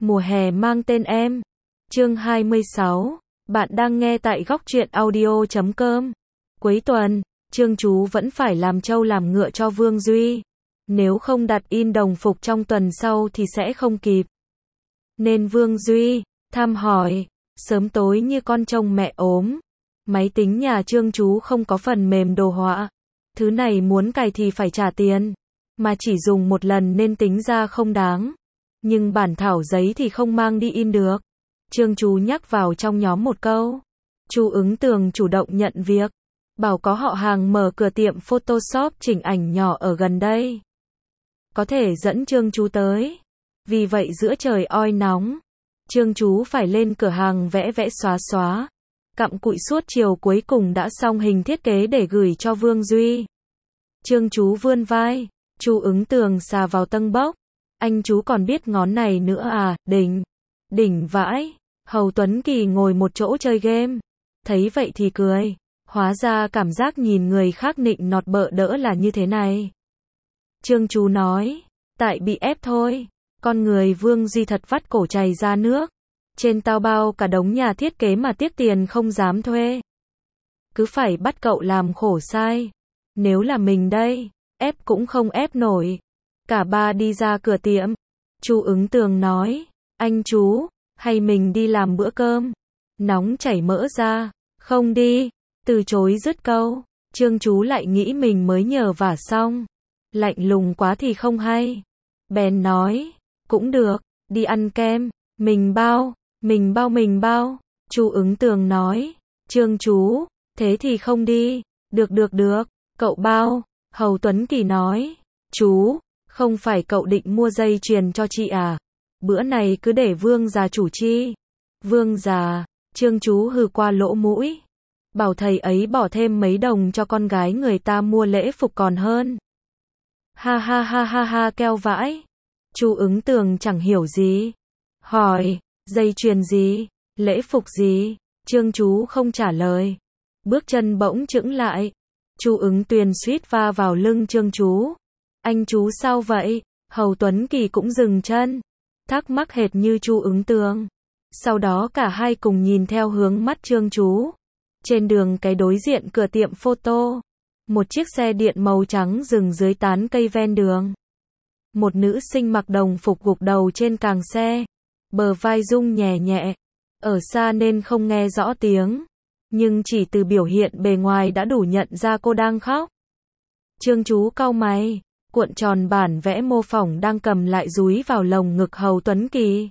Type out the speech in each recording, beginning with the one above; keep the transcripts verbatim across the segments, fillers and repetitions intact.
Mùa hè mang tên em. Chương hai mươi sáu. Bạn đang nghe tại góc truyện audio chấm com. Cuối tuần, Trương Chú vẫn phải làm trâu làm ngựa cho Vương Duy. Nếu không đặt in đồng phục trong tuần sau thì sẽ không kịp. Nên Vương Duy thăm hỏi, sớm tối như con trông mẹ ốm. Máy tính nhà Trương Chú không có phần mềm đồ họa. Thứ này muốn cài thì phải trả tiền, mà chỉ dùng một lần nên tính ra không đáng. Nhưng bản thảo giấy thì không mang đi in được. Trương Chú nhắc vào trong nhóm một câu. Chú Ứng Tường chủ động nhận việc, bảo có họ hàng mở cửa tiệm Photoshop chỉnh ảnh nhỏ ở gần đây. Có thể dẫn Trương Chú tới. Vì vậy giữa trời oi nóng, Trương Chú phải lên cửa hàng vẽ vẽ xóa xóa. Cặm cụi suốt chiều cuối cùng đã xong hình thiết kế để gửi cho Vương Duy. Trương Chú vươn vai, chú Ứng Tường xà vào tân bốc. Anh chú còn biết ngón này nữa à, đỉnh, đỉnh vãi. Hầu Tuấn Kỳ ngồi một chỗ chơi game. Thấy vậy thì cười. Hóa ra cảm giác nhìn người khác nịnh nọt bợ đỡ là như thế này. Trương Chú nói, tại bị ép thôi. Con người Vương Duy thật vắt cổ chảy ra nước. Trên tao bao cả đống nhà thiết kế mà tiếc tiền không dám thuê. Cứ phải bắt cậu làm khổ sai. Nếu là mình đây, ép cũng không ép nổi. Cả ba đi ra cửa tiệm. Chú Ứng Tường nói, anh chú, hay mình đi làm bữa cơm. Nóng chảy mỡ ra. Không đi. Từ chối dứt câu. Trương Chú lại nghĩ mình mới nhờ vả xong. Lạnh lùng quá thì không hay. Bèn nói, cũng được, đi ăn kem. Mình bao, mình bao mình bao. Chú Ứng Tường nói, Trương Chú, thế thì không đi. Được được được, cậu bao. Hầu Tuấn Kỳ nói, chú, không phải cậu định mua dây chuyền cho chị à? Bữa này cứ để Vương già chủ chi. Vương già, Trương Chú hừ qua lỗ mũi. Bảo thầy ấy bỏ thêm mấy đồng cho con gái người ta mua lễ phục còn hơn. Ha ha ha ha ha keo vãi. Chú Ứng Tường chẳng hiểu gì. Hỏi, dây chuyền gì? Lễ phục gì? Trương Chú không trả lời. Bước chân bỗng chững lại. Chú Ứng Tuyền suýt va vào lưng Trương Chú. Anh chú sao vậy? Hầu Tuấn Kỳ cũng dừng chân. Thắc mắc hệt như chú Ứng Tường. Sau đó cả hai cùng nhìn theo hướng mắt Trương Chú. Trên đường cái đối diện cửa tiệm photo, một chiếc xe điện màu trắng dừng dưới tán cây ven đường. Một nữ sinh mặc đồng phục gục đầu trên càng xe, bờ vai rung nhẹ nhẹ. Ở xa nên không nghe rõ tiếng, nhưng chỉ từ biểu hiện bề ngoài đã đủ nhận ra cô đang khóc. Trương Chú cau mày, cuộn tròn bản vẽ mô phỏng đang cầm lại dúi vào lồng ngực Hầu Tuấn Kỳ.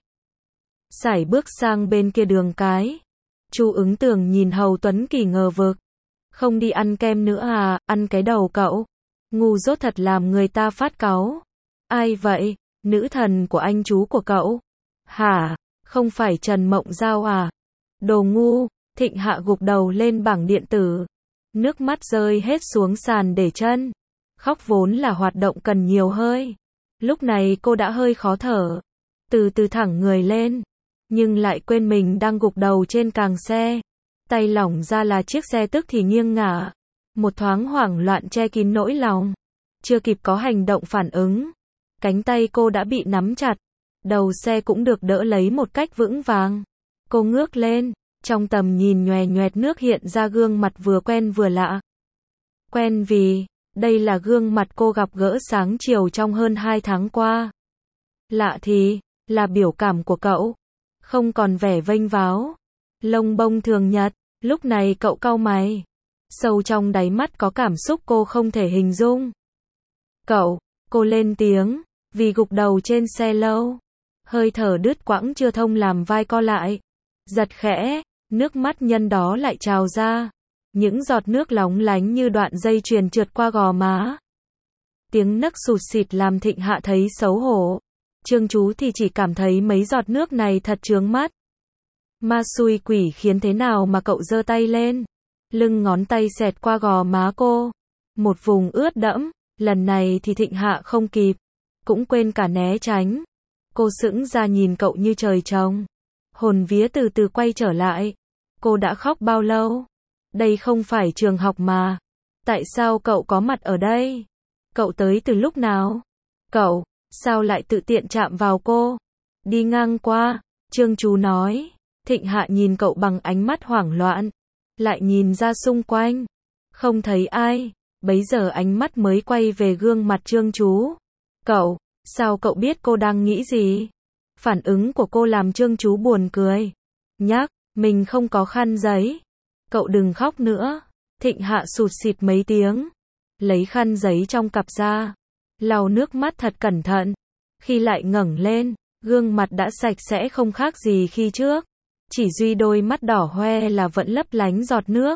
Sải bước sang bên kia đường cái. Chú Ứng Tường nhìn Hầu Tuấn Kỳ ngờ vực. Không đi ăn kem nữa à, ăn cái đầu cậu. Ngu dốt thật làm người ta phát cáu. Ai vậy? Nữ thần của anh chú của cậu. Hả? Không phải Trần Mộng Giao à? Đồ ngu. Thịnh Hạ gục đầu lên bảng điện tử. Nước mắt rơi hết xuống sàn để chân. Khóc vốn là hoạt động cần nhiều hơi. Lúc này cô đã hơi khó thở. Từ từ thẳng người lên. Nhưng lại quên mình đang gục đầu trên càng xe. Tay lỏng ra là chiếc xe tức thì nghiêng ngả. Một thoáng hoảng loạn che kín nỗi lòng. Chưa kịp có hành động phản ứng. Cánh tay cô đã bị nắm chặt. Đầu xe cũng được đỡ lấy một cách vững vàng. Cô ngước lên. Trong tầm nhìn nhòe nhoẹt nước hiện ra gương mặt vừa quen vừa lạ. Quen vì, đây là gương mặt cô gặp gỡ sáng chiều trong hơn hai tháng qua. Lạ thì, là biểu cảm của cậu. Không còn vẻ vênh váo, lông bông thường nhật. Lúc này cậu cau mày. Sâu trong đáy mắt có cảm xúc cô không thể hình dung. Cậu, cô lên tiếng, vì gục đầu trên xe lâu. Hơi thở đứt quãng chưa thông làm vai co lại. Giật khẽ, nước mắt nhân đó lại trào ra. Những giọt nước lóng lánh như đoạn dây chuyền trượt qua gò má. Tiếng nấc sụt xịt làm Thịnh Hạ thấy xấu hổ. Trương Chú thì chỉ cảm thấy mấy giọt nước này thật chướng mắt. Ma xui quỷ khiến thế nào mà cậu giơ tay lên. Lưng ngón tay xẹt qua gò má cô. Một vùng ướt đẫm. Lần này thì Thịnh Hạ không kịp. Cũng quên cả né tránh. Cô sững ra nhìn cậu như trời trồng. Hồn vía từ từ quay trở lại. Cô đã khóc bao lâu? Đây không phải trường học mà. Tại sao cậu có mặt ở đây? Cậu tới từ lúc nào? Cậu, sao lại tự tiện chạm vào cô? Đi ngang qua, Trương Chú nói. Thịnh Hạ nhìn cậu bằng ánh mắt hoảng loạn, lại nhìn ra xung quanh, không thấy ai, bấy giờ ánh mắt mới quay về gương mặt Trương Chú. Cậu, sao cậu biết cô đang nghĩ gì? Phản ứng của cô làm Trương Chú buồn cười. Nhắc, mình không có khăn giấy. Cậu đừng khóc nữa. Thịnh Hạ sụt sịt mấy tiếng, lấy khăn giấy trong cặp ra, lau nước mắt thật cẩn thận. Khi lại ngẩng lên, gương mặt đã sạch sẽ không khác gì khi trước. Chỉ duy đôi mắt đỏ hoe là vẫn lấp lánh giọt nước.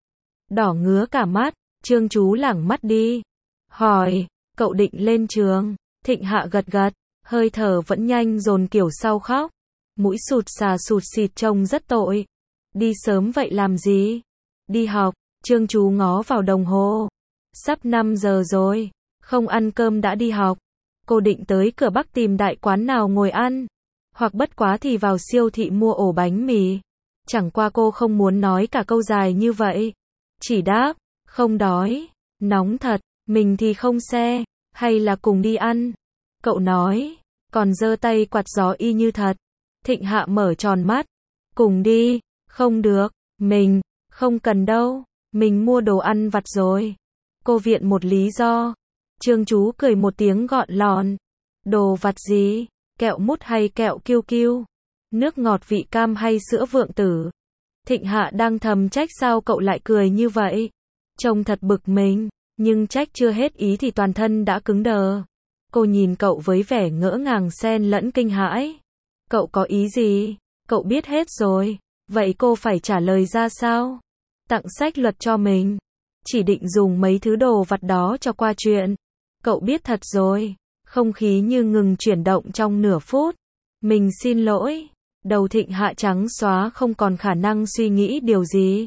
Đỏ ngứa cả mắt, Trương Chú lảng mắt đi. Hỏi, cậu định lên trường? Thịnh Hạ gật gật, hơi thở vẫn nhanh dồn kiểu sau khóc. Mũi sụt xà sụt xịt trông rất tội. Đi sớm vậy làm gì? Đi học, Trương Chú ngó vào đồng hồ. Sắp năm giờ rồi, không ăn cơm đã đi học. Cô định tới cửa Bắc tìm đại quán nào ngồi ăn. Hoặc bất quá thì vào siêu thị mua ổ bánh mì. Chẳng qua cô không muốn nói cả câu dài như vậy. Chỉ đáp, không đói, nóng thật, mình thì không xe, hay là cùng đi ăn. Cậu nói, còn giơ tay quạt gió y như thật. Thịnh Hạ mở tròn mắt, cùng đi, không được, mình, không cần đâu, mình mua đồ ăn vặt rồi. Cô viện một lý do. Trương Chú cười một tiếng gọn lọn. Đồ vặt gì? Kẹo mút hay kẹo kiu kiu? Nước ngọt vị cam hay sữa vượng tử? Thịnh Hạ đang thầm trách sao cậu lại cười như vậy. Trông thật bực mình, nhưng trách chưa hết ý thì toàn thân đã cứng đờ. Cô nhìn cậu với vẻ ngỡ ngàng xen lẫn kinh hãi. Cậu có ý gì? Cậu biết hết rồi, vậy cô phải trả lời ra sao? Tặng sách luật cho mình, chỉ định dùng mấy thứ đồ vặt đó cho qua chuyện. Cậu biết thật rồi. Không khí như ngừng chuyển động trong nửa phút. Mình xin lỗi. Đầu Thịnh Hạ trắng xóa không còn khả năng suy nghĩ điều gì.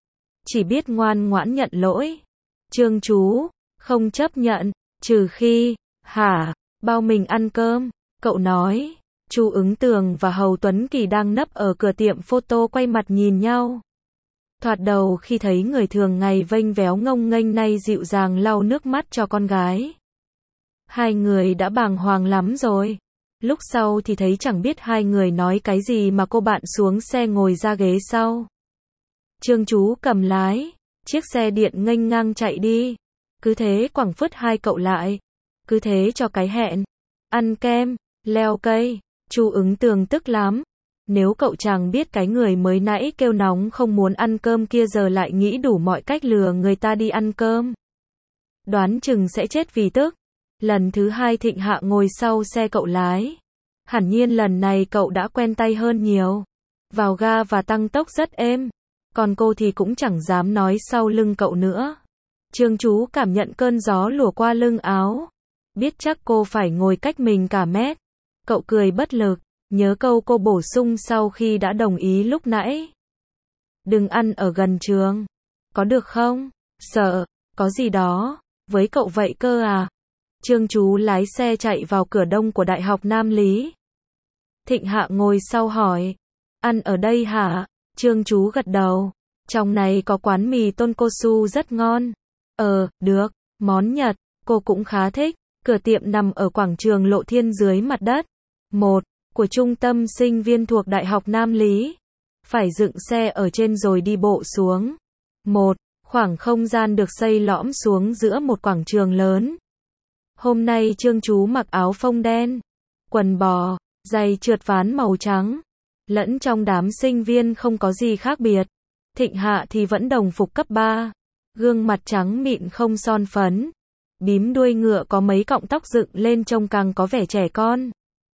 Chỉ biết ngoan ngoãn nhận lỗi. Trương Chú, không chấp nhận, trừ khi, hả, bao mình ăn cơm. Cậu nói. Chu Ứng Tường và Hầu Tuấn Kỳ đang nấp ở cửa tiệm photo quay mặt nhìn nhau. Thoạt đầu khi thấy người thường ngày vênh véo ngông nghênh nay dịu dàng lau nước mắt cho con gái. Hai người đã bàng hoàng lắm rồi. Lúc sau thì thấy chẳng biết hai người nói cái gì mà cô bạn xuống xe ngồi ra ghế sau. Trương Chú cầm lái, chiếc xe điện nghênh ngang chạy đi. Cứ thế quẳng phứt hai cậu lại. Cứ thế cho cái hẹn. Ăn kem, leo cây. Chu Ứng Tường tức lắm. Nếu cậu chàng biết cái người mới nãy kêu nóng không muốn ăn cơm kia giờ lại nghĩ đủ mọi cách lừa người ta đi ăn cơm, đoán chừng sẽ chết vì tức. Lần thứ hai Thịnh Hạ ngồi sau xe cậu lái. Hẳn nhiên lần này cậu đã quen tay hơn nhiều. Vào ga và tăng tốc rất êm. Còn cô thì cũng chẳng dám nói sau lưng cậu nữa. Trương Chú cảm nhận cơn gió lùa qua lưng áo. Biết chắc cô phải ngồi cách mình cả mét. Cậu cười bất lực. Nhớ câu cô bổ sung sau khi đã đồng ý lúc nãy. Đừng ăn ở gần trường. Có được không? Sợ, có gì đó. Với cậu vậy cơ à? Trương Chú lái xe chạy vào cửa đông của Đại học Nam Lý. Thịnh Hạ ngồi sau hỏi. Ăn ở đây hả? Trương Chú gật đầu. Trong này có quán mì tonkotsu rất ngon. Ờ, được. Món Nhật, cô cũng khá thích. Cửa tiệm nằm ở quảng trường Lộ Thiên dưới mặt đất. Một. Của trung tâm sinh viên thuộc Đại học Nam Lý. Phải dựng xe ở trên rồi đi bộ xuống. Một. Khoảng không gian được xây lõm xuống giữa một quảng trường lớn. Hôm nay Trương Chú mặc áo phông đen, quần bò, giày trượt ván màu trắng. Lẫn trong đám sinh viên không có gì khác biệt. Thịnh Hạ thì vẫn đồng phục cấp ba. Gương mặt trắng mịn không son phấn. Bím đuôi ngựa có mấy cọng tóc dựng lên trông càng có vẻ trẻ con.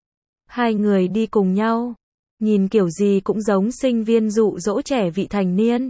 Hai người đi cùng nhau. Nhìn kiểu gì cũng giống sinh viên dụ dỗ trẻ vị thành niên.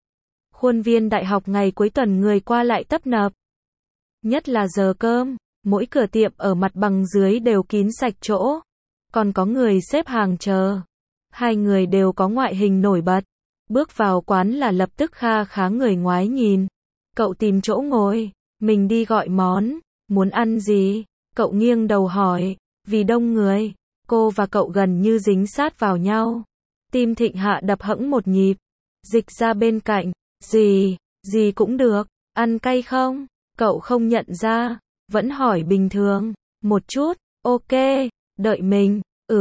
Khuôn viên đại học ngày cuối tuần người qua lại tấp nập. Nhất là giờ cơm. Mỗi cửa tiệm ở mặt bằng dưới đều kín sạch chỗ. Còn có người xếp hàng chờ. Hai người đều có ngoại hình nổi bật. Bước vào quán là lập tức kha khá người ngoái nhìn. Cậu tìm chỗ ngồi. Mình đi gọi món. Muốn ăn gì? Cậu nghiêng đầu hỏi. Vì đông người. Cô và cậu gần như dính sát vào nhau. Tim Thịnh Hạ đập hẫng một nhịp. Dịch ra bên cạnh. Gì? Gì cũng được. Ăn cay không? Cậu không nhận ra. Vẫn hỏi bình thường. Một chút. Ok. Đợi mình. Ừm.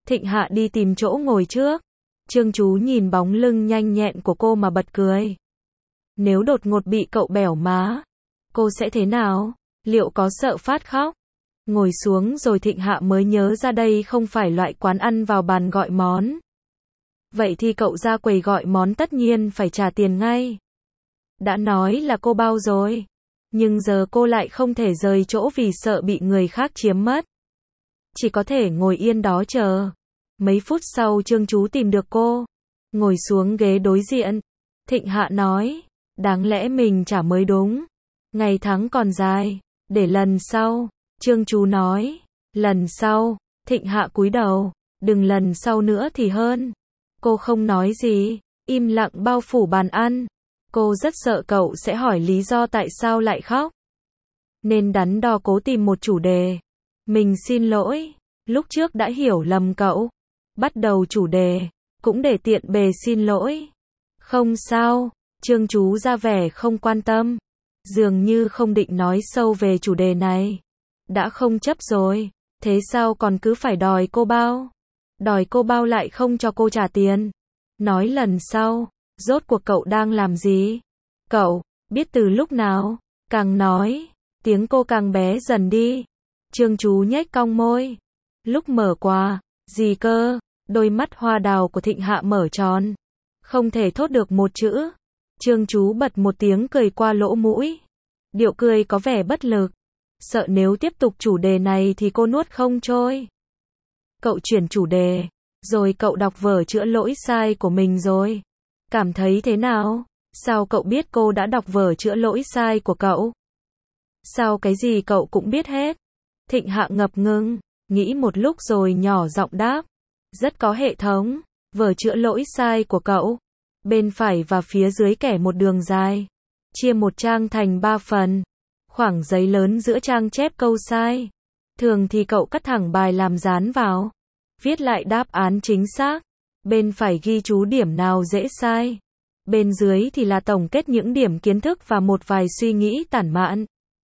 Thịnh Hạ đi tìm chỗ ngồi trước. Trương Chú nhìn bóng lưng nhanh nhẹn của cô mà bật cười. Nếu đột ngột bị cậu bẻo má, cô sẽ thế nào? Liệu có sợ phát khóc? Ngồi xuống rồi Thịnh Hạ mới nhớ ra đây không phải loại quán ăn vào bàn gọi món. Vậy thì cậu ra quầy gọi món tất nhiên phải trả tiền ngay. Đã nói là cô bao rồi. Nhưng giờ cô lại không thể rời chỗ vì sợ bị người khác chiếm mất. Chỉ có thể ngồi yên đó chờ. Mấy phút sau Trương Chú tìm được cô. Ngồi xuống ghế đối diện. Thịnh Hạ nói, đáng lẽ mình trả mới đúng. Ngày tháng còn dài. Để lần sau. Trương Chú nói, lần sau. Thịnh Hạ cúi đầu, đừng lần sau nữa thì hơn. Cô không nói gì, im lặng bao phủ bàn ăn. Cô rất sợ cậu sẽ hỏi lý do tại sao lại khóc. Nên đắn đo cố tìm một chủ đề. Mình xin lỗi, lúc trước đã hiểu lầm cậu. Bắt đầu chủ đề, cũng để tiện bề xin lỗi. Không sao, Trương Chú ra vẻ không quan tâm. Dường như không định nói sâu về chủ đề này. Đã không chấp rồi, thế sao còn cứ phải đòi cô bao? Đòi cô bao lại không cho cô trả tiền. Nói lần sau, rốt cuộc cậu đang làm gì? Cậu, biết từ lúc nào? Càng nói, tiếng cô càng bé dần đi. Trương Chú nhếch cong môi. Lúc mở quà, gì cơ? Đôi mắt hoa đào của Thịnh Hạ mở tròn. Không thể thốt được một chữ. Trương Chú bật một tiếng cười qua lỗ mũi. Điệu cười có vẻ bất lực. Sợ nếu tiếp tục chủ đề này thì cô nuốt không trôi. Cậu chuyển chủ đề. Rồi cậu đọc vở chữa lỗi sai của mình rồi. Cảm thấy thế nào? Sao cậu biết cô đã đọc vở chữa lỗi sai của cậu? Sao cái gì cậu cũng biết hết? Thịnh Hạ ngập ngừng, nghĩ một lúc rồi nhỏ giọng đáp. Rất có hệ thống. Vở chữa lỗi sai của cậu. Bên phải và phía dưới kẻ một đường dài. Chia một trang thành ba phần. Khoảng giấy lớn giữa trang chép câu sai. Thường thì cậu cắt thẳng bài làm dán vào. Viết lại đáp án chính xác. Bên phải ghi chú điểm nào dễ sai. Bên dưới thì là tổng kết những điểm kiến thức và một vài suy nghĩ tản mạn.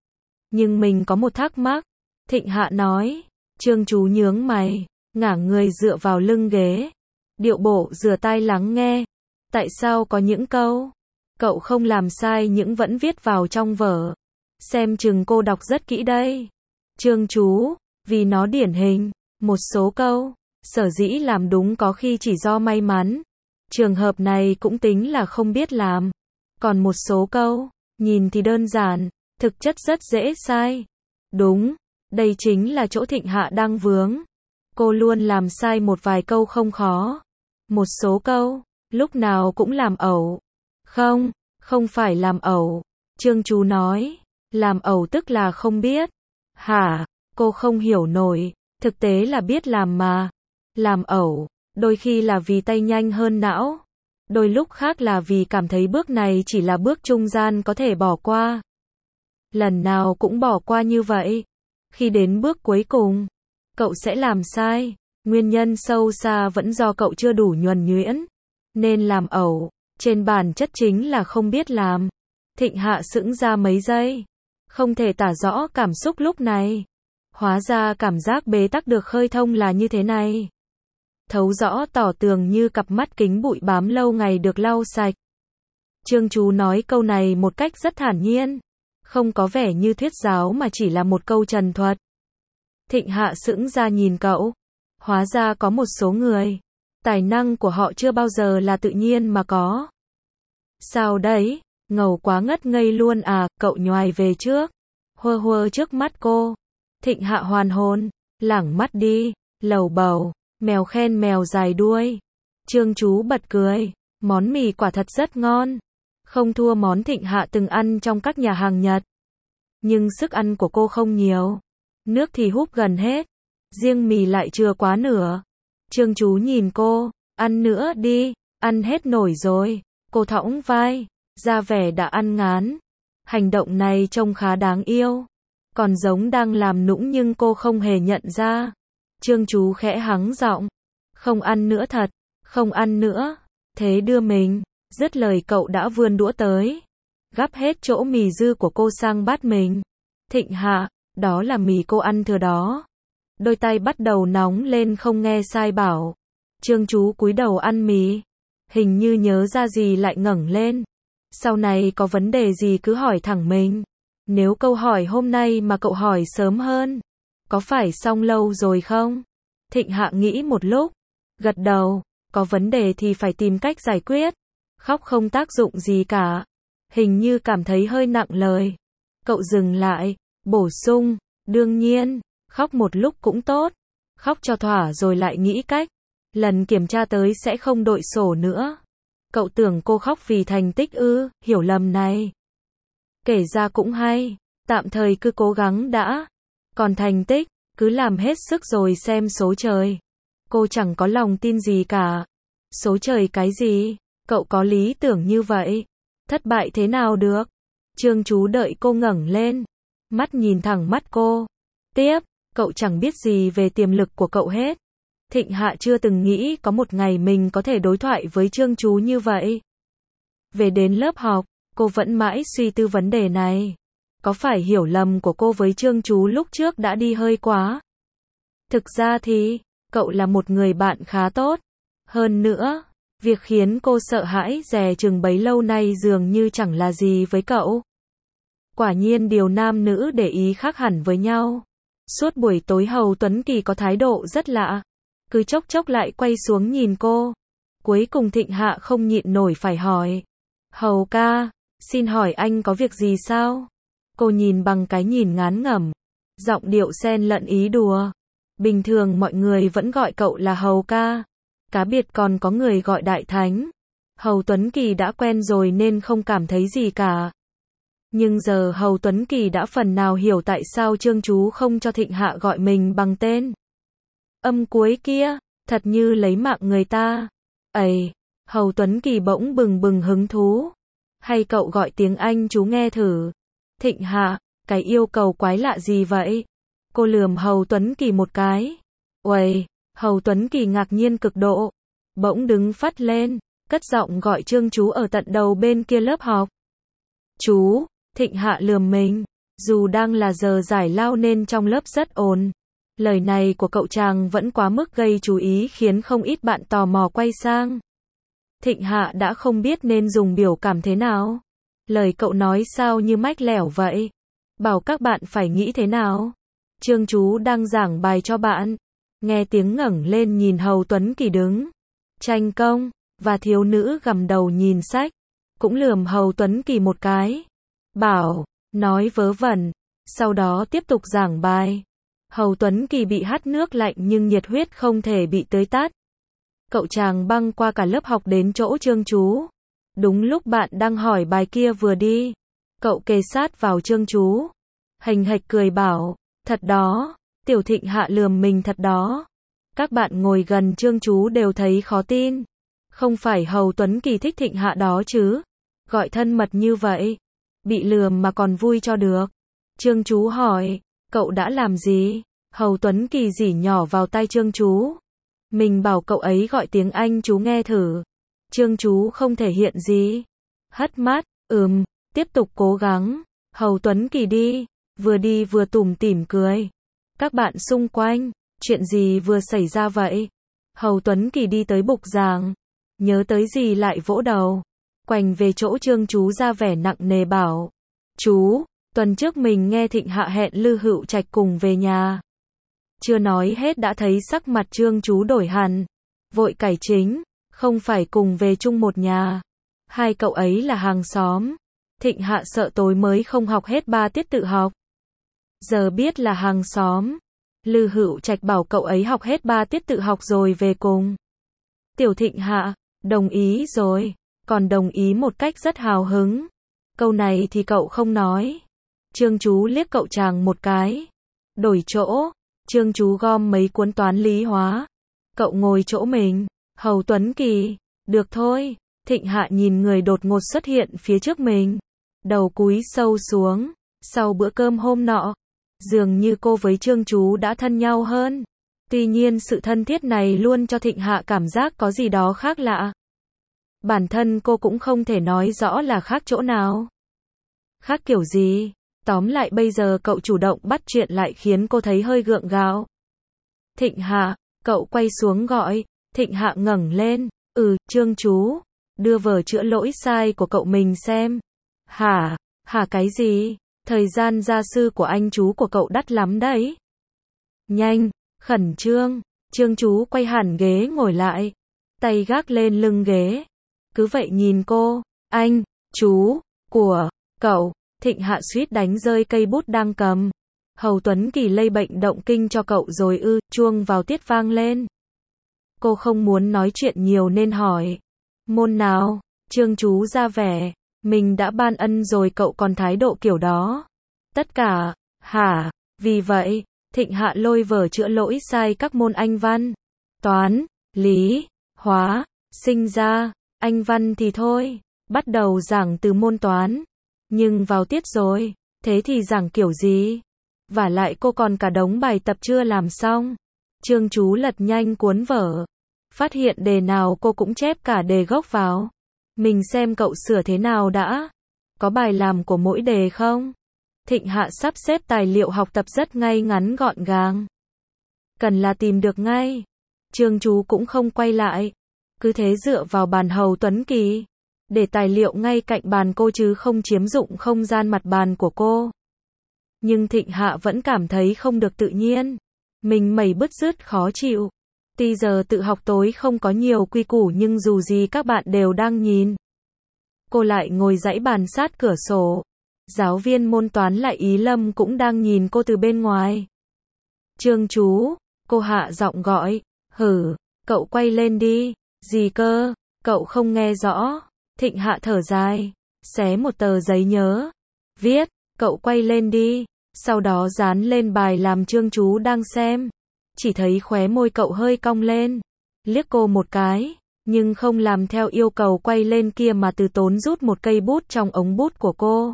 Nhưng mình có một thắc mắc. Thịnh Hạ nói. Trương Chú nhướng mày. Ngả người dựa vào lưng ghế. Điệu bộ rửa tai lắng nghe. Tại sao có những câu cậu không làm sai những vẫn viết vào trong vở? Xem chừng cô đọc rất kỹ đây. Trương Chú, vì nó điển hình. Một số câu, sở dĩ làm đúng có khi chỉ do may mắn. Trường hợp này cũng tính là không biết làm. Còn một số câu, nhìn thì đơn giản, thực chất rất dễ sai. Đúng, đây chính là chỗ Thịnh Hạ đang vướng. Cô luôn làm sai một vài câu không khó. Một số câu, lúc nào cũng làm ẩu. Không, không phải làm ẩu. Trương Chú nói, làm ẩu tức là không biết. Hả, cô không hiểu nổi, thực tế là biết làm mà. Làm ẩu, đôi khi là vì tay nhanh hơn não. Đôi lúc khác là vì cảm thấy bước này chỉ là bước trung gian có thể bỏ qua. Lần nào cũng bỏ qua như vậy. Khi đến bước cuối cùng, cậu sẽ làm sai. Nguyên nhân sâu xa vẫn do cậu chưa đủ nhuần nhuyễn. Nên làm ẩu, trên bản chất chính là không biết làm. Thịnh Hạ sững ra mấy giây. Không thể tả rõ cảm xúc lúc này. Hóa ra cảm giác bế tắc được khơi thông là như thế này. Thấu rõ tỏ tường như cặp mắt kính bụi bám lâu ngày được lau sạch. Trương Chú nói câu này một cách rất thản nhiên. Không có vẻ như thuyết giáo mà chỉ là một câu trần thuật. Thịnh Hạ sững ra nhìn cậu. Hóa ra có một số người, tài năng của họ chưa bao giờ là tự nhiên mà có. Sao đấy, ngầu quá ngất ngây luôn à, cậu nhoài về trước. Hơ hơ trước mắt cô. Thịnh Hạ hoàn hồn, lảng mắt đi, lầu bầu, mèo khen mèo dài đuôi. Trương Chú bật cười, món mì quả thật rất ngon. Không thua món Thịnh Hạ từng ăn trong các nhà hàng Nhật. Nhưng sức ăn của cô không nhiều. Nước thì húp gần hết. Riêng mì lại chưa quá nửa. Trương Chú nhìn cô, ăn nữa đi, ăn hết nổi rồi. Cô thõng vai, ra vẻ đã ăn ngán. Hành động này trông khá đáng yêu. Còn giống đang làm nũng nhưng cô không hề nhận ra. Trương Chú khẽ hắng giọng. Không ăn nữa thật, không ăn nữa. Thế đưa mình. Dứt lời cậu đã vươn đũa tới. Gắp hết chỗ mì dư của cô sang bát mình. Thịnh Hạ, đó là mì cô ăn thừa đó. Đôi tay bắt đầu nóng lên không nghe sai bảo. Trương Chú cúi đầu ăn mì. Hình như nhớ ra gì lại ngẩng lên. Sau này có vấn đề gì cứ hỏi thẳng mình. Nếu câu hỏi hôm nay mà cậu hỏi sớm hơn, có phải xong lâu rồi không? Thịnh Hạ nghĩ một lúc. Gật đầu. Có vấn đề thì phải tìm cách giải quyết. Khóc không tác dụng gì cả. Hình như cảm thấy hơi nặng lời. Cậu dừng lại. Bổ sung. Đương nhiên. Khóc một lúc cũng tốt. Khóc cho thỏa rồi lại nghĩ cách. Lần kiểm tra tới sẽ không đội sổ nữa. Cậu tưởng cô khóc vì thành tích ư? Hiểu lầm này. Kể ra cũng hay. Tạm thời cứ cố gắng đã. Còn thành tích, cứ làm hết sức rồi xem số trời. Cô chẳng có lòng tin gì cả. Số trời cái gì? Cậu có lý tưởng như vậy. Thất bại thế nào được? Trương Chú đợi cô ngẩng lên. Mắt nhìn thẳng mắt cô. Tiếp, cậu chẳng biết gì về tiềm lực của cậu hết. Thịnh Hạ chưa từng nghĩ có một ngày mình có thể đối thoại với Trương Chú như vậy. Về đến lớp học, cô vẫn mãi suy tư vấn đề này. Có phải hiểu lầm của cô với Trương Chú lúc trước đã đi hơi quá? Thực ra thì, cậu là một người bạn khá tốt. Hơn nữa, việc khiến cô sợ hãi dè chừng bấy lâu nay dường như chẳng là gì với cậu. Quả nhiên điều nam nữ để ý khác hẳn với nhau. Suốt buổi tối Hầu Tuấn Kỳ có thái độ rất lạ. Cứ chốc chốc lại quay xuống nhìn cô. Cuối cùng Thịnh Hạ không nhịn nổi phải hỏi. Hầu ca, xin hỏi anh có việc gì sao? Cô nhìn bằng cái nhìn ngán ngẩm. Giọng điệu xen lẫn ý đùa. Bình thường mọi người vẫn gọi cậu là Hầu ca. Cá biệt còn có người gọi Đại Thánh. Hầu Tuấn Kỳ đã quen rồi nên không cảm thấy gì cả. Nhưng giờ Hầu Tuấn Kỳ đã phần nào hiểu tại sao Trương Chú không cho Thịnh Hạ gọi mình bằng tên. Âm cuối kia, thật như lấy mạng người ta. Ây, Hầu Tuấn Kỳ bỗng bừng bừng hứng thú. Hay cậu gọi tiếng Anh chú nghe thử. Thịnh Hạ, cái yêu cầu quái lạ gì vậy? Cô lườm Hầu Tuấn Kỳ một cái. Uầy, Hầu Tuấn Kỳ ngạc nhiên cực độ. Bỗng đứng phắt lên, cất giọng gọi Trương Chú ở tận đầu bên kia lớp học. Chú, Thịnh Hạ lườm mình. Dù đang là giờ giải lao nên trong lớp rất ồn. Lời này của cậu chàng vẫn quá mức gây chú ý khiến không ít bạn tò mò quay sang. Thịnh Hạ đã không biết nên dùng biểu cảm thế nào. Lời cậu nói sao như mách lẻo vậy? Bảo các bạn phải nghĩ thế nào? Trương Chú đang giảng bài cho bạn. Nghe tiếng ngẩng lên nhìn Hầu Tuấn Kỳ đứng. Tranh công, và thiếu nữ gằm đầu nhìn sách. Cũng lườm Hầu Tuấn Kỳ một cái. Bảo, nói vớ vẩn. Sau đó tiếp tục giảng bài. Hầu Tuấn Kỳ bị hắt nước lạnh nhưng nhiệt huyết không thể bị tưới tát. Cậu chàng băng qua cả lớp học đến chỗ Trương Chú. Đúng lúc bạn đang hỏi bài kia vừa đi. Cậu kề sát vào Trương Chú. Hành hạch cười bảo, thật đó, Tiểu Thịnh Hạ lườm mình thật đó. Các bạn ngồi gần Trương Chú đều thấy khó tin. Không phải Hầu Tuấn Kỳ thích Thịnh Hạ đó chứ. Gọi thân mật như vậy. Bị lườm mà còn vui cho được. Trương Chú hỏi, cậu đã làm gì? Hầu Tuấn Kỳ rỉ nhỏ vào tai Trương Chú. Mình bảo cậu ấy gọi tiếng Anh chú nghe thử. Trương Chú không thể hiện gì. Hất mắt, ừm, tiếp tục cố gắng. Hầu Tuấn Kỳ đi. Vừa đi vừa tủm tỉm cười. Các bạn xung quanh, chuyện gì vừa xảy ra vậy? Hầu Tuấn Kỳ đi tới bục giảng. Nhớ tới gì lại vỗ đầu. Quành về chỗ Trương Chú ra vẻ nặng nề bảo. Chú, tuần trước mình nghe Thịnh Hạ hẹn Lư Hữu Trạch cùng về nhà. Chưa nói hết đã thấy sắc mặt Trương Chú đổi hẳn. Vội cải chính, không phải cùng về chung một nhà. Hai cậu ấy là hàng xóm. Thịnh Hạ sợ tối mới không học hết ba tiết tự học. Giờ biết là hàng xóm. Lư Hữu Trạch bảo cậu ấy học hết ba tiết tự học rồi về cùng. Tiểu Thịnh Hạ, đồng ý rồi. Còn đồng ý một cách rất hào hứng. Câu này thì cậu không nói. Trương Chú liếc cậu chàng một cái. Đổi chỗ. Trương Chú gom mấy cuốn toán lý hóa. Cậu ngồi chỗ mình. Hầu Tuấn Kỳ. Được thôi. Thịnh Hạ nhìn người đột ngột xuất hiện phía trước mình. Đầu cúi sâu xuống. Sau bữa cơm hôm nọ, dường như cô với Trương Chú đã thân nhau hơn. Tuy nhiên sự thân thiết này luôn cho Thịnh Hạ cảm giác có gì đó khác lạ. Bản thân cô cũng không thể nói rõ là khác chỗ nào. Khác kiểu gì? Tóm lại bây giờ cậu chủ động bắt chuyện lại khiến cô thấy hơi gượng gạo. Thịnh Hạ, cậu quay xuống gọi. Thịnh Hạ ngẩng lên. Ừ, Trương chú. Đưa vở chữa lỗi sai của cậu mình xem. Hả? Hả cái gì? Thời gian gia sư của anh chú của cậu đắt lắm đấy. Nhanh, khẩn trương. Trương chú quay hẳn ghế ngồi lại. Tay gác lên lưng ghế. Cứ vậy nhìn cô. Anh, chú, của, cậu. Thịnh Hạ suýt đánh rơi cây bút đang cầm. Hầu Tuấn Kỳ lây bệnh động kinh cho cậu rồi ư, chuông vào tiết vang lên. Cô không muốn nói chuyện nhiều nên hỏi. Môn nào? Trương chú ra vẻ. Mình đã ban ân rồi cậu còn thái độ kiểu đó. Tất cả, hả? Vì vậy, Thịnh Hạ lôi vở chữa lỗi sai các môn Anh văn, toán, lý, hóa, sinh ra. Anh văn thì thôi, bắt đầu giảng từ môn toán. Nhưng vào tiết rồi, thế thì giảng kiểu gì? Vả lại cô còn cả đống bài tập chưa làm xong. Trương chú lật nhanh cuốn vở. Phát hiện đề nào cô cũng chép cả đề gốc vào. Mình xem cậu sửa thế nào đã. Có bài làm của mỗi đề không? Thịnh Hạ sắp xếp tài liệu học tập rất ngay ngắn gọn gàng. Cần là tìm được ngay. Trương chú cũng không quay lại. Cứ thế dựa vào bàn Hầu Tuấn Kỳ. Để tài liệu ngay cạnh bàn cô chứ không chiếm dụng không gian mặt bàn của cô. Nhưng Thịnh Hạ vẫn cảm thấy không được tự nhiên. Mình mẩy bứt rứt khó chịu. Tuy giờ tự học tối không có nhiều quy củ nhưng dù gì các bạn đều đang nhìn. Cô lại ngồi dãy bàn sát cửa sổ. Giáo viên môn toán lại Ý Lâm cũng đang nhìn cô từ bên ngoài. Trương chú, cô hạ giọng gọi. Hử, cậu quay lên đi. Gì cơ, cậu không nghe rõ. Thịnh Hạ thở dài. Xé một tờ giấy nhớ. Viết, cậu quay lên đi. Sau đó dán lên bài làm Trương chú đang xem. Chỉ thấy khóe môi cậu hơi cong lên. Liếc cô một cái. Nhưng không làm theo yêu cầu quay lên kia mà từ tốn rút một cây bút trong ống bút của cô.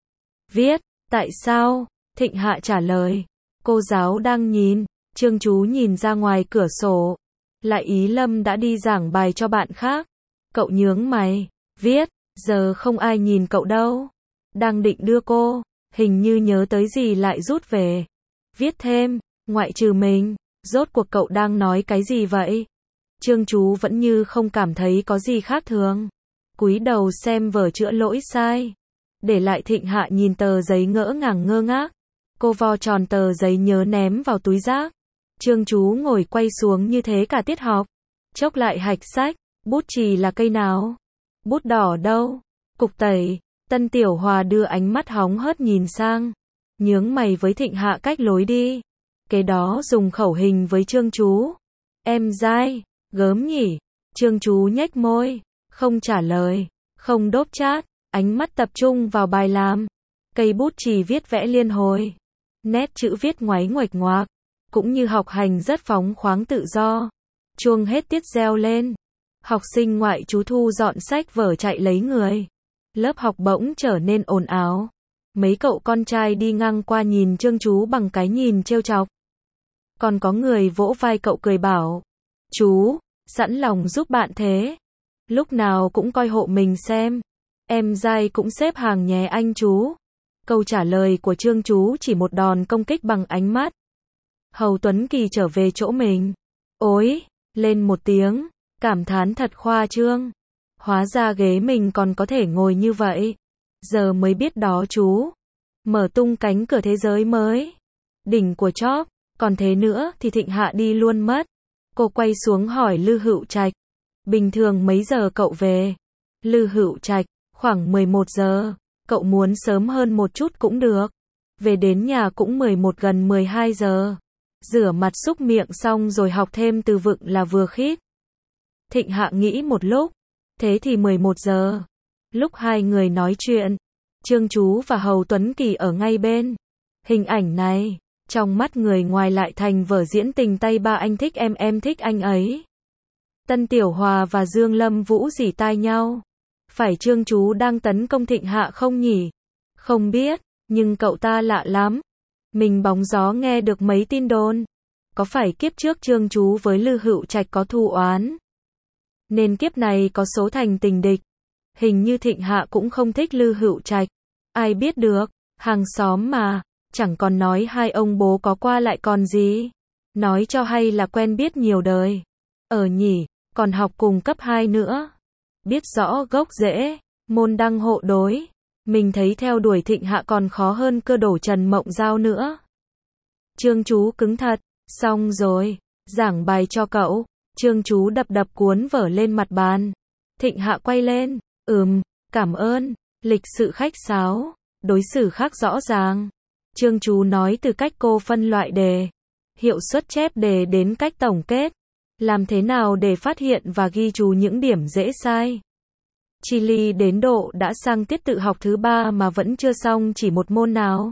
Viết, tại sao? Thịnh Hạ trả lời. Cô giáo đang nhìn. Trương chú nhìn ra ngoài cửa sổ. Lại Ý Lâm đã đi giảng bài cho bạn khác. Cậu nhướng mày. Viết, giờ không ai nhìn cậu đâu. Đang định đưa cô. Hình như nhớ tới gì lại rút về. Viết thêm, ngoại trừ mình. Rốt cuộc cậu đang nói cái gì vậy? Trương chú vẫn như không cảm thấy có gì khác thường. Cúi đầu xem vở chữa lỗi sai. Để lại Thịnh Hạ nhìn tờ giấy ngỡ ngàng ngơ ngác. Cô vo tròn tờ giấy nhớ ném vào túi rác. Trương chú ngồi quay xuống như thế cả tiết học. Chốc lại hạch sách. Bút chì là cây nào? Bút đỏ đâu? Cục tẩy. Tân Tiểu Hòa đưa ánh mắt hóng hớt nhìn sang. Nhướng mày với Thịnh Hạ cách lối đi. Kế đó dùng khẩu hình với Trương chú. Em dai, gớm nhỉ? Trương chú nhếch môi. Không trả lời. Không đốp chát. Ánh mắt tập trung vào bài làm. Cây bút chì viết vẽ liên hồi. Nét chữ viết ngoáy nguệch ngoạc. Cũng như học hành rất phóng khoáng tự do. Chuông hết tiết reo lên. Học sinh ngoại trú thu dọn sách vở chạy lấy người. Lớp học bỗng trở nên ồn ào. Mấy cậu con trai đi ngang qua nhìn Trương chú bằng cái nhìn trêu chọc. Còn có người vỗ vai cậu cười bảo. Chú, sẵn lòng giúp bạn thế. Lúc nào cũng coi hộ mình xem. Em dai cũng xếp hàng nhé anh chú. Câu trả lời của Trương chú chỉ một đòn công kích bằng ánh mắt. Hầu Tuấn Kỳ trở về chỗ mình. Ối, lên một tiếng. Cảm thán thật khoa trương. Hóa ra ghế mình còn có thể ngồi như vậy. Giờ mới biết đó chú. Mở tung cánh cửa thế giới mới. Đỉnh của chóp. Còn thế nữa thì Thịnh Hạ đi luôn mất. Cô quay xuống hỏi Lư Hữu Trạch. Bình thường mấy giờ cậu về? Lư Hữu Trạch, khoảng mười một giờ. Cậu muốn sớm hơn một chút cũng được. Về đến nhà cũng mười một gần mười hai giờ. Rửa mặt súc miệng xong rồi học thêm từ vựng là vừa khít. Thịnh Hạ nghĩ một lúc. Thế thì mười một giờ. Lúc hai người nói chuyện, Trương chú và Hầu Tuấn Kỳ ở ngay bên. Hình ảnh này, trong mắt người ngoài lại thành vở diễn tình tay ba anh thích em em thích anh ấy. Tân Tiểu Hòa và Dương Lâm Vũ rỉ tai nhau. Phải Trương chú đang tấn công Thịnh Hạ không nhỉ? Không biết, nhưng cậu ta lạ lắm. Mình bóng gió nghe được mấy tin đồn. Có phải kiếp trước Trương chú với Lư Hữu Trạch có thù oán? Nên kiếp này có số thành tình địch. Hình như Thịnh Hạ cũng không thích Lư Hữu Trạch. Ai biết được, hàng xóm mà, chẳng còn nói hai ông bố có qua lại còn gì. Nói cho hay là quen biết nhiều đời. Ở nhỉ, còn học cùng cấp hai nữa. Biết rõ gốc rễ, môn đăng hộ đối. Mình thấy theo đuổi Thịnh Hạ còn khó hơn cơ đổ Trần Mộng Giao nữa. Trương Chú cứng thật, xong rồi, giảng bài cho cậu. Trương Chú đập đập cuốn vở lên mặt bàn. Thịnh Hạ quay lên, ừm, cảm ơn, lịch sự khách sáo, đối xử khác rõ ràng. Trương Chú nói từ cách cô phân loại đề, hiệu suất chép đề đến cách tổng kết. Làm thế nào để phát hiện và ghi chú những điểm dễ sai. Chili đến độ đã sang tiết tự học thứ ba mà vẫn chưa xong chỉ một môn nào.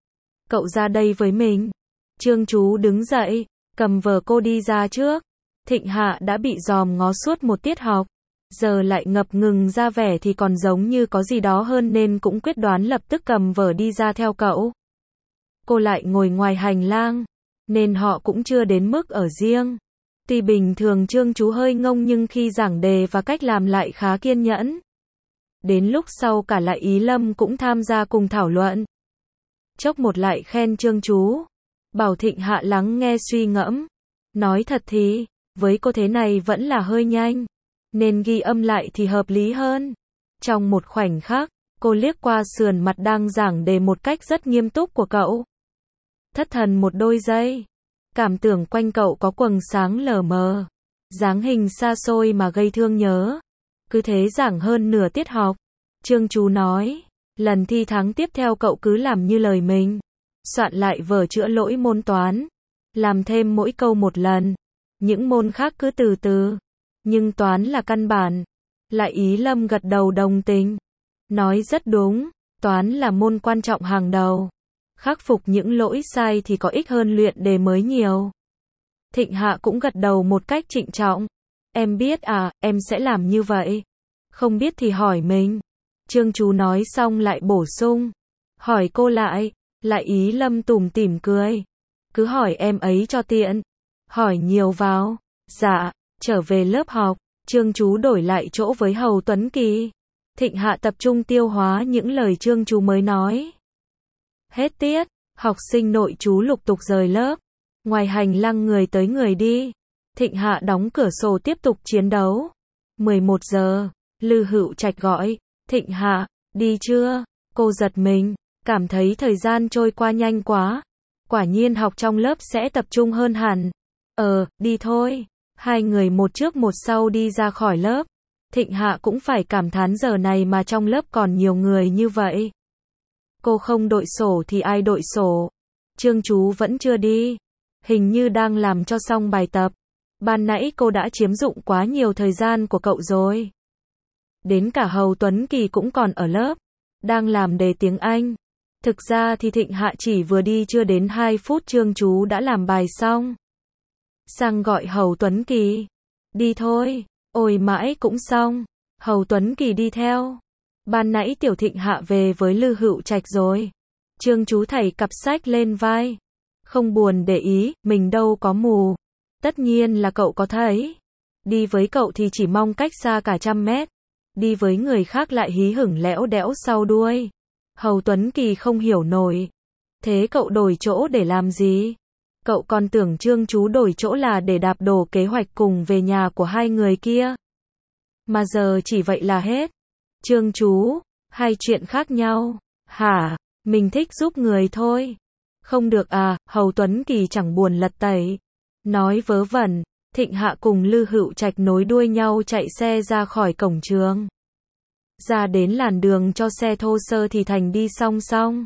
Cậu ra đây với mình. Trương Chú đứng dậy, cầm vở cô đi ra trước. Thịnh Hạ đã bị dòm ngó suốt một tiết học. Giờ lại ngập ngừng ra vẻ thì còn giống như có gì đó hơn nên cũng quyết đoán lập tức cầm vở đi ra theo cậu. Cô lại ngồi ngoài hành lang, nên họ cũng chưa đến mức ở riêng. Tuy bình thường Trương Chú hơi ngông nhưng khi giảng đề và cách làm lại khá kiên nhẫn. Đến lúc sau cả lại Ý Lâm cũng tham gia cùng thảo luận. Chốc một lại khen Trương Chú, bảo Thịnh Hạ lắng nghe suy ngẫm. Nói thật thì, với cô thế này vẫn là hơi nhanh, nên ghi âm lại thì hợp lý hơn. Trong một khoảnh khắc, cô liếc qua sườn mặt đang giảng đề một cách rất nghiêm túc của cậu. Thất thần một đôi giây. Cảm tưởng quanh cậu có quầng sáng lờ mờ. Dáng hình xa xôi mà gây thương nhớ. Cứ thế giảng hơn nửa tiết học. Trương Chú nói, lần thi tháng tiếp theo cậu cứ làm như lời mình. Soạn lại vở chữa lỗi môn toán. Làm thêm mỗi câu một lần. Những môn khác cứ từ từ. Nhưng toán là căn bản. Lại Ý Lâm gật đầu đồng tình. Nói rất đúng. Toán là môn quan trọng hàng đầu. Khắc phục những lỗi sai thì có ích hơn luyện đề mới nhiều. Thịnh Hạ cũng gật đầu một cách trịnh trọng. Em biết à, em sẽ làm như vậy. Không biết thì hỏi mình. Trương Chú nói xong lại bổ sung. Hỏi cô lại. Lại Ý Lâm tủm tỉm cười. Cứ hỏi em ấy cho tiện. Hỏi nhiều vào. Dạ, trở về lớp học. Trương Chú đổi lại chỗ với Hầu Tuấn Kỳ. Thịnh Hạ tập trung tiêu hóa những lời Trương Chú mới nói. Hết tiết, học sinh nội trú lục tục rời lớp. Ngoài hành lang người tới người đi. Thịnh Hạ đóng cửa sổ tiếp tục chiến đấu. mười một giờ, Lư Hữu Trạch gọi. Thịnh Hạ, đi chưa? Cô giật mình, cảm thấy thời gian trôi qua nhanh quá. Quả nhiên học trong lớp sẽ tập trung hơn hẳn. Ờ, đi thôi. Hai người một trước một sau đi ra khỏi lớp. Thịnh Hạ cũng phải cảm thán giờ này mà trong lớp còn nhiều người như vậy. Cô không đội sổ thì ai đội sổ? Trương Chú vẫn chưa đi. Hình như đang làm cho xong bài tập. Ban nãy cô đã chiếm dụng quá nhiều thời gian của cậu rồi. Đến cả Hầu Tuấn Kỳ cũng còn ở lớp. Đang làm đề tiếng Anh. Thực ra thì Thịnh Hạ chỉ vừa đi chưa đến hai phút Trương Chú đã làm bài xong. Sang gọi Hầu Tuấn Kỳ. Đi thôi. Ôi mãi cũng xong. Hầu Tuấn Kỳ đi theo. Ban nãy Tiểu Thịnh Hạ về với Lư Hữu Trạch rồi. Trương Chú thảy cặp sách lên vai. Không buồn để ý, mình đâu có mù. Tất nhiên là cậu có thấy. Đi với cậu thì chỉ mong cách xa cả trăm mét. Đi với người khác lại hí hửng lẽo đẽo sau đuôi. Hầu Tuấn Kỳ không hiểu nổi. Thế cậu đổi chỗ để làm gì? Cậu còn tưởng Trương Chú đổi chỗ là để đạp đổ kế hoạch cùng về nhà của hai người kia. Mà giờ chỉ vậy là hết. Trương Chú, hai chuyện khác nhau. Hả? Mình thích giúp người thôi. Không được à? Hầu Tuấn Kỳ chẳng buồn lật tẩy. Nói vớ vẩn. Thịnh Hạ cùng Lư Hữu Trạch nối đuôi nhau chạy xe ra khỏi cổng trường. Ra đến làn đường cho xe thô sơ thì thành đi song song.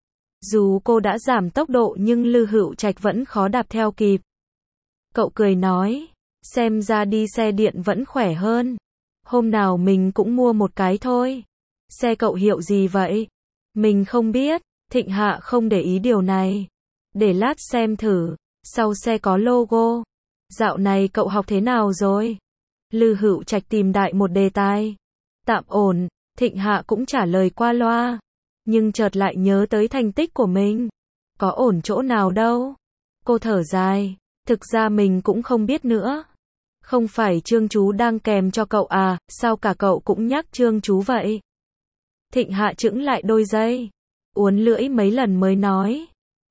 Dù cô đã giảm tốc độ nhưng Lư Hữu Trạch vẫn khó đạp theo kịp. Cậu cười nói, xem ra đi xe điện vẫn khỏe hơn. Hôm nào mình cũng mua một cái thôi. Xe cậu hiệu gì vậy? Mình không biết. Thịnh Hạ không để ý điều này. Để lát xem thử. Sau xe có logo. Dạo này cậu học thế nào rồi? Lư Hữu Trạch tìm đại một đề tài. Tạm ổn. Thịnh Hạ cũng trả lời qua loa. Nhưng chợt lại nhớ tới thành tích của mình. Có ổn chỗ nào đâu. Cô thở dài. Thực ra mình cũng không biết nữa. Không phải Trương Chú đang kèm cho cậu à, sao cả cậu cũng nhắc Trương Chú vậy? Thịnh Hạ chững lại đôi giây. Uốn lưỡi mấy lần mới nói.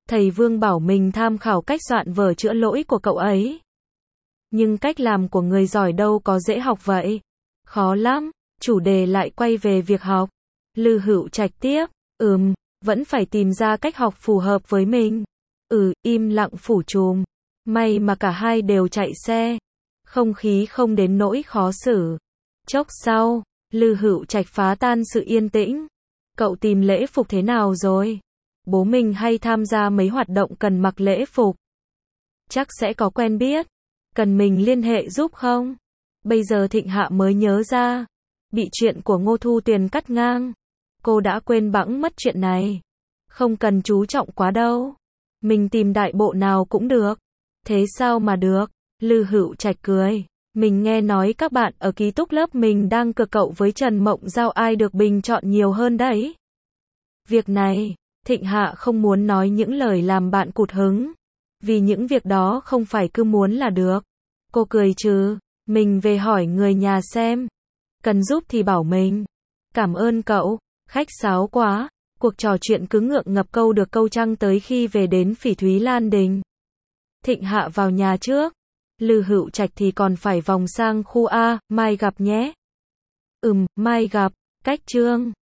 Thầy Vương bảo mình tham khảo cách soạn vở chữa lỗi của cậu ấy. Nhưng cách làm của người giỏi đâu có dễ học vậy. Khó lắm, chủ đề lại quay về việc học. Lư Hữu Trạch tiếp, ừm, vẫn phải tìm ra cách học phù hợp với mình. Ừ, im lặng phủ trùm. May mà cả hai đều chạy xe. Không khí không đến nỗi khó xử. Chốc sau, Lư Hữu Trạch phá tan sự yên tĩnh. Cậu tìm lễ phục thế nào rồi? Bố mình hay tham gia mấy hoạt động cần mặc lễ phục. Chắc sẽ có quen biết. Cần mình liên hệ giúp không? Bây giờ Thịnh Hạ mới nhớ ra. Bị chuyện của Ngô Thu Tuyền cắt ngang. Cô đã quên bẵng mất chuyện này. Không cần chú trọng quá đâu. Mình tìm đại bộ nào cũng được. Thế sao mà được? Lư Hữu Trạch cười. Mình nghe nói các bạn ở ký túc lớp mình đang cược cậu với Trần Mộng Giao ai được bình chọn nhiều hơn đấy. Việc này, Thịnh Hạ không muốn nói những lời làm bạn cụt hứng. Vì những việc đó không phải cứ muốn là được. Cô cười trừ. Mình về hỏi người nhà xem. Cần giúp thì bảo mình. Cảm ơn cậu. Khách sáo quá. Cuộc trò chuyện cứ ngượng ngập câu được câu trăng tới khi về đến Phỉ Thúy Lan Đình. Thịnh Hạ vào nhà trước. Lư Hữu Trạch thì còn phải vòng sang khu A, mai gặp nhé. Ừm, mai gặp. Cách Trương.